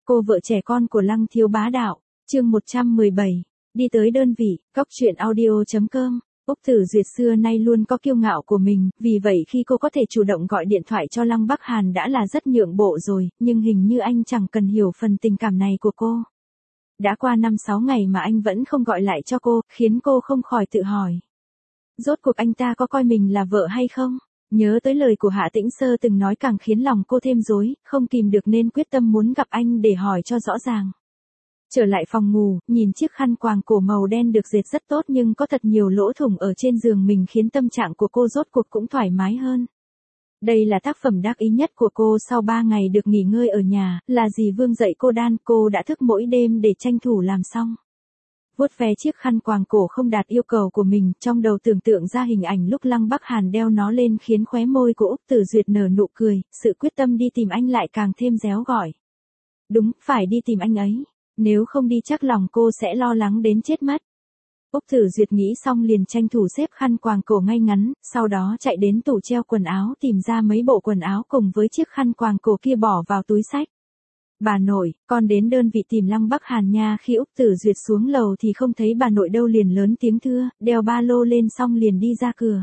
Cô vợ trẻ con của Lăng Thiếu Bá Đạo, chương 117, đi tới đơn vị, cóc truyện audio.com. Úc Tử Duyệt xưa nay luôn có kiêu ngạo của mình, vì vậy khi cô có thể chủ động gọi điện thoại cho Lăng Bắc Hàn đã là rất nhượng bộ rồi, nhưng hình như anh chẳng cần hiểu phần tình cảm này của cô. Đã qua 5-6 ngày mà anh vẫn không gọi lại cho cô, khiến cô không khỏi tự hỏi. Rốt cuộc anh ta có coi mình là vợ hay không? Nhớ tới lời của Hạ Tĩnh Sơ từng nói càng khiến lòng cô thêm rối, không kìm được nên quyết tâm muốn gặp anh để hỏi cho rõ ràng. Trở lại phòng ngủ, nhìn chiếc khăn quàng cổ màu đen được dệt rất tốt nhưng có thật nhiều lỗ thủng ở trên giường mình khiến tâm trạng của cô rốt cuộc cũng thoải mái hơn. Đây là tác phẩm đắc ý nhất của cô sau 3 ngày được nghỉ ngơi ở nhà, là dì Vương dạy cô đan, cô đã thức mỗi đêm để tranh thủ làm xong. Vuốt ve chiếc khăn quàng cổ không đạt yêu cầu của mình, trong đầu tưởng tượng ra hình ảnh lúc Lăng Bắc Hàn đeo nó lên khiến khóe môi của Úc Tử Duyệt nở nụ cười, sự quyết tâm đi tìm anh lại càng thêm réo gọi. Đúng, phải đi tìm anh ấy, nếu không đi chắc lòng cô sẽ lo lắng đến chết mất. Úc Tử Duyệt nghĩ xong liền tranh thủ xếp khăn quàng cổ ngay ngắn, sau đó chạy đến tủ treo quần áo tìm ra mấy bộ quần áo cùng với chiếc khăn quàng cổ kia bỏ vào túi xách. Bà nội, con đến đơn vị tìm Lăng Bắc Hàn nha. Khi Úc Tử Duyệt xuống lầu thì không thấy bà nội đâu liền lớn tiếng thưa, đeo ba lô lên xong liền đi ra cửa.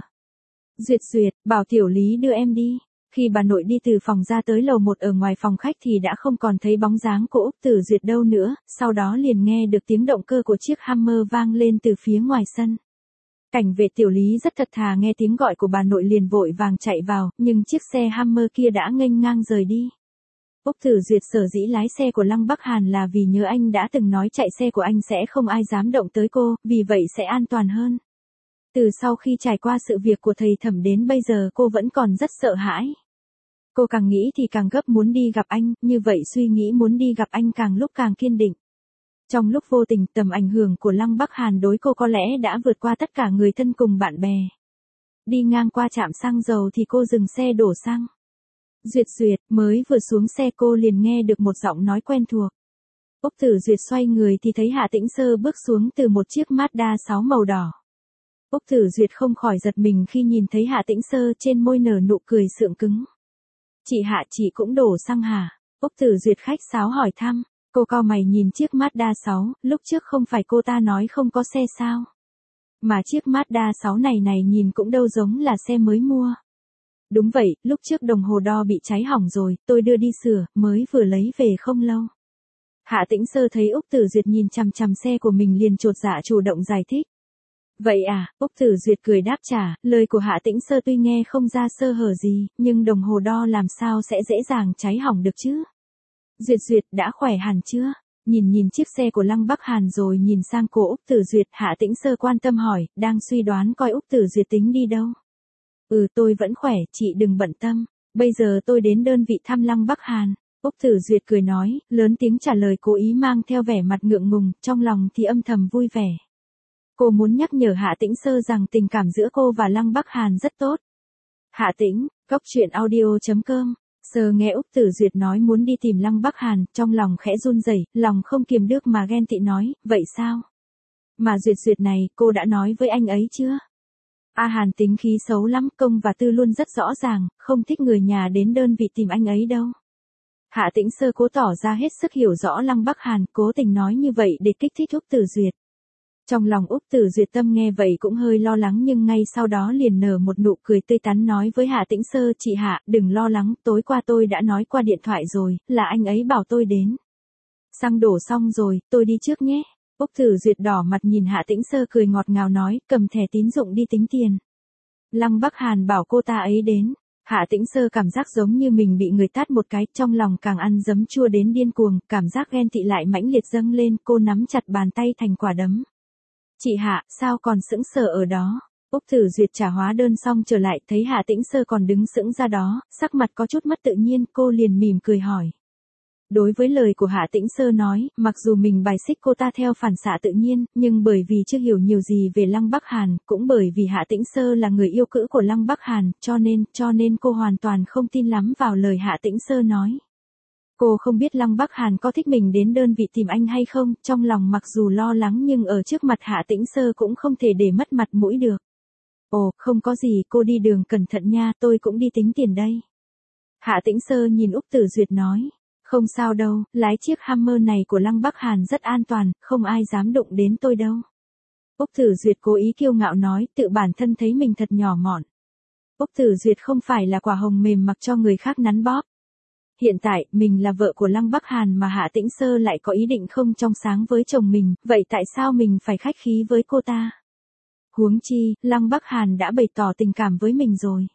Duyệt, bảo Tiểu Lý đưa em đi. Khi bà nội đi từ phòng ra tới lầu 1 ở ngoài phòng khách thì đã không còn thấy bóng dáng của Úc Tử Duyệt đâu nữa, sau đó liền nghe được tiếng động cơ của chiếc Hammer vang lên từ phía ngoài sân. Cảnh vệ Tiểu Lý rất thật thà nghe tiếng gọi của bà nội liền vội vàng chạy vào, nhưng chiếc xe Hammer kia đã nghênh ngang rời đi. Úc Tử Duyệt sở dĩ lái xe của Lăng Bắc Hàn là vì nhớ anh đã từng nói chạy xe của anh sẽ không ai dám động tới cô, vì vậy sẽ an toàn hơn. Từ sau khi trải qua sự việc của thầy Thẩm đến bây giờ cô vẫn còn rất sợ hãi. Cô càng nghĩ thì càng gấp muốn đi gặp anh, như vậy suy nghĩ muốn đi gặp anh càng lúc càng kiên định. Trong lúc vô tình tầm ảnh hưởng của Lăng Bắc Hàn đối cô có lẽ đã vượt qua tất cả người thân cùng bạn bè. Đi ngang qua trạm xăng dầu thì cô dừng xe đổ xăng. Duyệt, mới vừa xuống xe cô liền nghe được một giọng nói quen thuộc. Úc Tử Duyệt xoay người thì thấy Hạ Tĩnh Sơ bước xuống từ một chiếc Mazda 6 màu đỏ. Úc Tử Duyệt không khỏi giật mình khi nhìn thấy Hạ Tĩnh Sơ trên môi nở nụ cười sượng cứng. Chị Hạ, chị cũng đổ xăng hả? Úc Tử Duyệt khách sáo hỏi thăm. Cô cau mày nhìn chiếc Mazda 6, lúc trước không phải cô ta nói không có xe sao? Mà chiếc Mazda 6 này nhìn cũng đâu giống là xe mới mua. Đúng vậy, lúc trước đồng hồ đo bị cháy hỏng rồi, tôi đưa đi sửa, mới vừa lấy về không lâu. Hạ Tĩnh Sơ thấy Úc Tử Duyệt nhìn chằm chằm xe của mình liền chột dạ chủ động giải thích. Vậy à, Úc Tử Duyệt cười đáp trả, lời của Hạ Tĩnh Sơ tuy nghe không ra sơ hở gì, nhưng đồng hồ đo làm sao sẽ dễ dàng cháy hỏng được chứ? Duyệt, đã khỏe hẳn chưa? Nhìn chiếc xe của Lăng Bắc Hàn rồi nhìn sang cô Úc Tử Duyệt, Hạ Tĩnh Sơ quan tâm hỏi, đang suy đoán coi Úc Tử Duyệt tính đi đâu. Tôi vẫn khỏe, chị đừng bận tâm, bây giờ tôi đến đơn vị thăm Lăng Bắc Hàn. Úc Tử Duyệt cười nói, lớn tiếng trả lời cố ý mang theo vẻ mặt ngượng ngùng, trong lòng thì âm thầm vui vẻ. Cô muốn nhắc nhở Hạ Tĩnh Sơ rằng tình cảm giữa cô và Lăng Bắc Hàn rất tốt. Hạ Tĩnh, cóc truyện audio.com. Sơ nghe Úc Tử Duyệt nói muốn đi tìm Lăng Bắc Hàn, trong lòng khẽ run rẩy, lòng không kiềm được mà ghen tị nói, vậy sao? Mà Duyệt này, cô đã nói với anh ấy chưa? Hàn tính khí xấu lắm, công và tư luôn rất rõ ràng, không thích người nhà đến đơn vị tìm anh ấy đâu. Hạ Tĩnh Sơ cố tỏ ra hết sức hiểu rõ Lăng Bắc Hàn, cố tình nói như vậy để kích thích Úc Tử Duyệt. Trong lòng Úc Tử Duyệt tâm nghe vậy cũng hơi lo lắng nhưng ngay sau đó liền nở một nụ cười tươi tắn nói với Hạ Tĩnh Sơ, chị Hạ, đừng lo lắng, tối qua tôi đã nói qua điện thoại rồi, là anh ấy bảo tôi đến. Xăng đổ xong rồi, tôi đi trước nhé. Úc Tử Duyệt đỏ mặt nhìn Hạ Tĩnh Sơ cười ngọt ngào nói, cầm thẻ tín dụng đi tính tiền. Lăng Bắc Hàn bảo cô ta ấy đến. Hạ Tĩnh Sơ cảm giác giống như mình bị người tát một cái, trong lòng càng ăn giấm chua đến điên cuồng, cảm giác ghen tị lại mãnh liệt dâng lên, cô nắm chặt bàn tay thành quả đấm. Chị Hạ, sao còn sững sờ ở đó? Úc Tử Duyệt trả hóa đơn xong trở lại, thấy Hạ Tĩnh Sơ còn đứng sững ra đó, sắc mặt có chút mất tự nhiên, cô liền mỉm cười hỏi. Đối với lời của Hạ Tĩnh Sơ nói, mặc dù mình bài xích cô ta theo phản xạ tự nhiên, nhưng bởi vì chưa hiểu nhiều gì về Lăng Bắc Hàn, cũng bởi vì Hạ Tĩnh Sơ là người yêu cữu của Lăng Bắc Hàn, cho nên cô hoàn toàn không tin lắm vào lời Hạ Tĩnh Sơ nói. Cô không biết Lăng Bắc Hàn có thích mình đến đơn vị tìm anh hay không, trong lòng mặc dù lo lắng nhưng ở trước mặt Hạ Tĩnh Sơ cũng không thể để mất mặt mũi được. Ồ, không có gì, cô đi đường cẩn thận nha, tôi cũng đi tính tiền đây. Hạ Tĩnh Sơ nhìn Úc Tử Duyệt nói. Không sao đâu, lái chiếc Hummer này của Lăng Bắc Hàn rất an toàn, không ai dám đụng đến tôi đâu. Úc Tử Duyệt cố ý kiêu ngạo nói, tự bản thân thấy mình thật nhỏ mọn. Úc Tử Duyệt không phải là quả hồng mềm mặc cho người khác nắn bóp. Hiện tại, mình là vợ của Lăng Bắc Hàn mà Hạ Tĩnh Sơ lại có ý định không trong sáng với chồng mình, vậy tại sao mình phải khách khí với cô ta? Huống chi, Lăng Bắc Hàn đã bày tỏ tình cảm với mình rồi.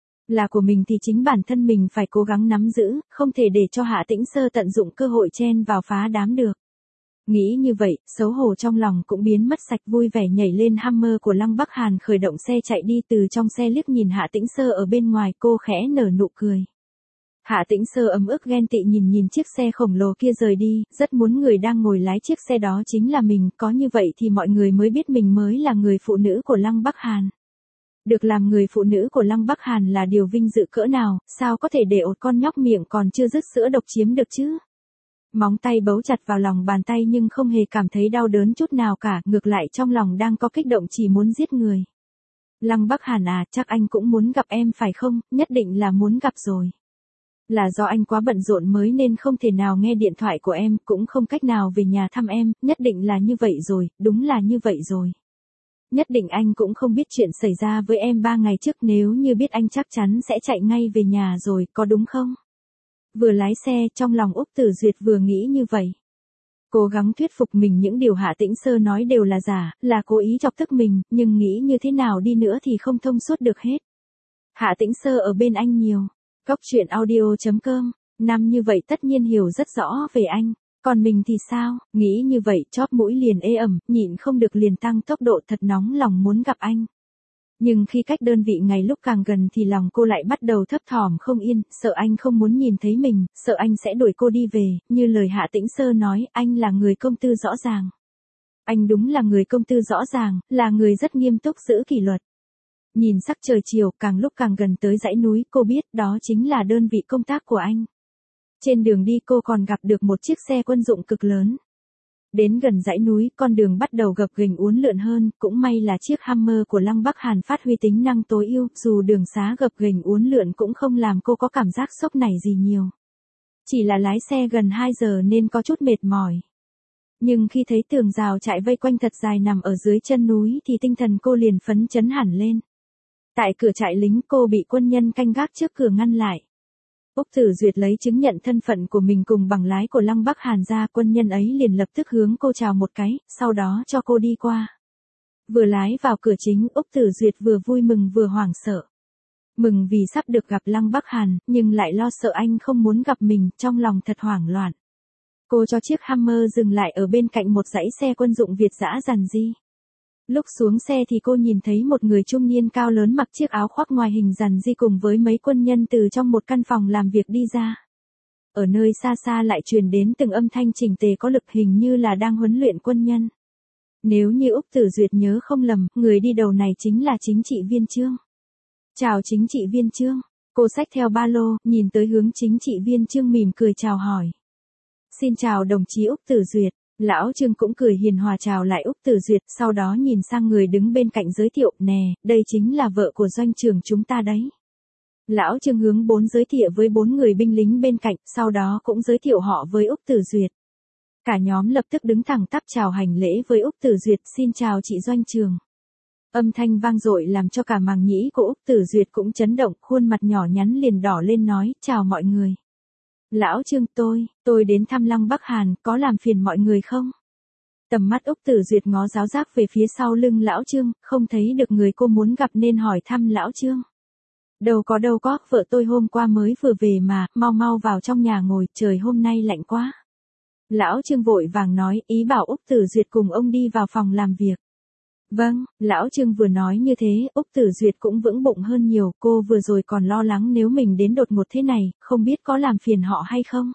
Là của mình thì chính bản thân mình phải cố gắng nắm giữ, không thể để cho Hạ Tĩnh Sơ tận dụng cơ hội chen vào phá đám được. Nghĩ như vậy, xấu hổ trong lòng cũng biến mất sạch, vui vẻ nhảy lên Hummer của Lăng Bắc Hàn khởi động xe chạy đi, từ trong xe liếc nhìn Hạ Tĩnh Sơ ở bên ngoài, cô khẽ nở nụ cười. Hạ Tĩnh Sơ ấm ức ghen tị nhìn chiếc xe khổng lồ kia rời đi, rất muốn người đang ngồi lái chiếc xe đó chính là mình, có như vậy thì mọi người mới biết mình mới là người phụ nữ của Lăng Bắc Hàn. Được làm người phụ nữ của Lăng Bắc Hàn là điều vinh dự cỡ nào, sao có thể để ột con nhóc miệng còn chưa dứt sữa độc chiếm được chứ? Móng tay bấu chặt vào lòng bàn tay nhưng không hề cảm thấy đau đớn chút nào cả, ngược lại trong lòng đang có kích động chỉ muốn giết người. Lăng Bắc Hàn à, chắc anh cũng muốn gặp em phải không, nhất định là muốn gặp rồi. Là do anh quá bận rộn mới nên không thể nào nghe điện thoại của em, cũng không cách nào về nhà thăm em, nhất định là như vậy rồi, đúng là như vậy rồi. Nhất định anh cũng không biết chuyện xảy ra với em 3 ngày trước, nếu như biết anh chắc chắn sẽ chạy ngay về nhà rồi, có đúng không? Vừa lái xe, trong lòng Úc Tử Duyệt vừa nghĩ như vậy. Cố gắng thuyết phục mình những điều Hạ Tĩnh Sơ nói đều là giả, là cố ý chọc tức mình, nhưng nghĩ như thế nào đi nữa thì không thông suốt được hết. Hạ Tĩnh Sơ ở bên anh nhiều. Cóc truyện audio.com, năm như vậy tất nhiên hiểu rất rõ về anh. Còn mình thì sao, nghĩ như vậy chóp mũi liền ê ẩm, nhịn không được liền tăng tốc độ, thật nóng lòng muốn gặp anh. Nhưng khi cách đơn vị ngày lúc càng gần thì lòng cô lại bắt đầu thấp thỏm không yên, sợ anh không muốn nhìn thấy mình, sợ anh sẽ đuổi cô đi về, như lời Hạ Tĩnh Sơ nói, anh là người công tư rõ ràng. Anh đúng là người công tư rõ ràng, là người rất nghiêm túc giữ kỷ luật. Nhìn sắc trời chiều, càng lúc càng gần tới dãy núi, cô biết đó chính là đơn vị công tác của anh. Trên đường đi cô còn gặp được một chiếc xe quân dụng cực lớn. Đến gần dãy núi, con đường bắt đầu gập ghềnh uốn lượn hơn, cũng may là chiếc Hummer của Lăng Bắc Hàn phát huy tính năng tối ưu, dù đường xá gập ghềnh uốn lượn cũng không làm cô có cảm giác sốc nảy gì nhiều. Chỉ là lái xe gần 2 giờ nên có chút mệt mỏi. Nhưng khi thấy tường rào trại vây quanh thật dài nằm ở dưới chân núi thì tinh thần cô liền phấn chấn hẳn lên. Tại cửa trại lính, cô bị quân nhân canh gác trước cửa ngăn lại. Úc Tử Duyệt lấy chứng nhận thân phận của mình cùng bằng lái của Lăng Bắc Hàn ra, quân nhân ấy liền lập tức hướng cô chào một cái, sau đó cho cô đi qua. Vừa lái vào cửa chính, Úc Tử Duyệt vừa vui mừng vừa hoảng sợ. Mừng vì sắp được gặp Lăng Bắc Hàn, nhưng lại lo sợ anh không muốn gặp mình, trong lòng thật hoảng loạn. Cô cho chiếc Hummer dừng lại ở bên cạnh một dãy xe quân dụng Việt dã dàn di. Lúc xuống xe thì cô nhìn thấy một người trung niên cao lớn mặc chiếc áo khoác ngoài hình dàn di cùng với mấy quân nhân từ trong một căn phòng làm việc đi ra. Ở nơi xa xa lại truyền đến từng âm thanh chỉnh tề có lực, hình như là đang huấn luyện quân nhân. Nếu như Úc Tử Duyệt nhớ không lầm, người đi đầu này chính là chính trị viên Trương. Chào chính trị viên Trương. Cô xách theo ba lô, nhìn tới hướng chính trị viên Trương mỉm cười chào hỏi. Xin chào đồng chí Úc Tử Duyệt. Lão Trương cũng cười hiền hòa chào lại Úc Tử Duyệt, sau đó nhìn sang người đứng bên cạnh giới thiệu, nè, đây chính là vợ của doanh trưởng chúng ta đấy. Lão Trương hướng giới thiệu với 4 người binh lính bên cạnh, sau đó cũng giới thiệu họ với Úc Tử Duyệt. Cả nhóm lập tức đứng thẳng tắp chào hành lễ với Úc Tử Duyệt, xin chào chị doanh trưởng. Âm thanh vang dội làm cho cả màng nhĩ của Úc Tử Duyệt cũng chấn động, khuôn mặt nhỏ nhắn liền đỏ lên nói, chào mọi người. Lão Trương, tôi đến thăm Lăng Bắc Hàn, có làm phiền mọi người không? Tầm mắt Úc Tử Duyệt ngó giáo giác về phía sau lưng Lão Trương, không thấy được người cô muốn gặp nên hỏi thăm Lão Trương. Đâu có, vợ tôi hôm qua mới vừa về mà, mau vào trong nhà ngồi, trời hôm nay lạnh quá. Lão Trương vội vàng nói, ý bảo Úc Tử Duyệt cùng ông đi vào phòng làm việc. Vâng, Lão Trương vừa nói như thế, Úc Tử Duyệt cũng vững bụng hơn nhiều, cô vừa rồi còn lo lắng nếu mình đến đột ngột thế này, không biết có làm phiền họ hay không.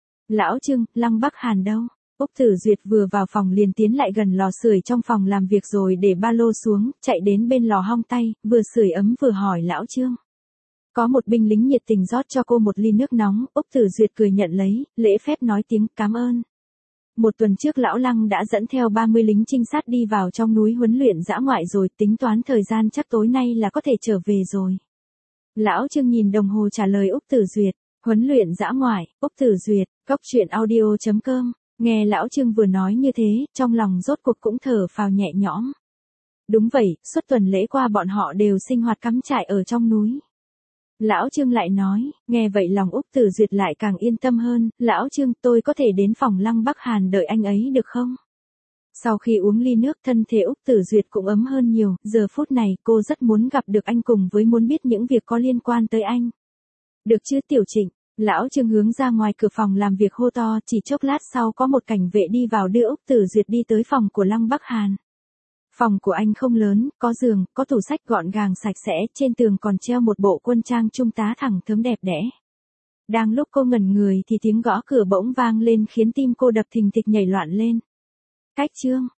Lão Trương, Lăng Bắc Hàn đâu? Úc Tử Duyệt vừa vào phòng liền tiến lại gần lò sưởi trong phòng làm việc rồi để ba lô xuống, chạy đến bên lò hong tay, vừa sưởi ấm vừa hỏi Lão Trương. Có một binh lính nhiệt tình rót cho cô một ly nước nóng, Úc Tử Duyệt cười nhận lấy, lễ phép nói tiếng cảm ơn. Một tuần trước Lão Lăng đã dẫn theo 30 lính trinh sát đi vào trong núi huấn luyện dã ngoại rồi, tính toán thời gian chắc tối nay là có thể trở về rồi. Lão Trương nhìn đồng hồ trả lời Úc Tử Duyệt, Huấn luyện dã ngoại, Úc Tử Duyệt, Cóc truyện audio.com. Nghe lão Trương vừa nói như thế, trong lòng rốt cuộc cũng thở phào nhẹ nhõm. Đúng vậy, suốt tuần lễ qua bọn họ đều sinh hoạt cắm trại ở trong núi. Lão Trương lại nói, nghe vậy lòng Úc Tử Duyệt lại càng yên tâm hơn, lão Trương tôi có thể đến phòng Lăng Bắc Hàn đợi anh ấy được không? Sau khi uống ly nước thân thể Úc Tử Duyệt cũng ấm hơn nhiều, giờ phút này cô rất muốn gặp được anh cùng với muốn biết những việc có liên quan tới anh. Được chứ Tiểu Trịnh, lão Trương hướng ra ngoài cửa phòng làm việc hô to, chỉ chốc lát sau có một cảnh vệ đi vào đưa Úc Tử Duyệt đi tới phòng của Lăng Bắc Hàn. Phòng của anh không lớn, có giường, có tủ sách gọn gàng sạch sẽ, trên tường còn treo một bộ quân trang trung tá thẳng thớm đẹp đẽ. Đang lúc cô ngẩn người thì tiếng gõ cửa bỗng vang lên khiến tim cô đập thình thịch nhảy loạn lên. Cách Trương,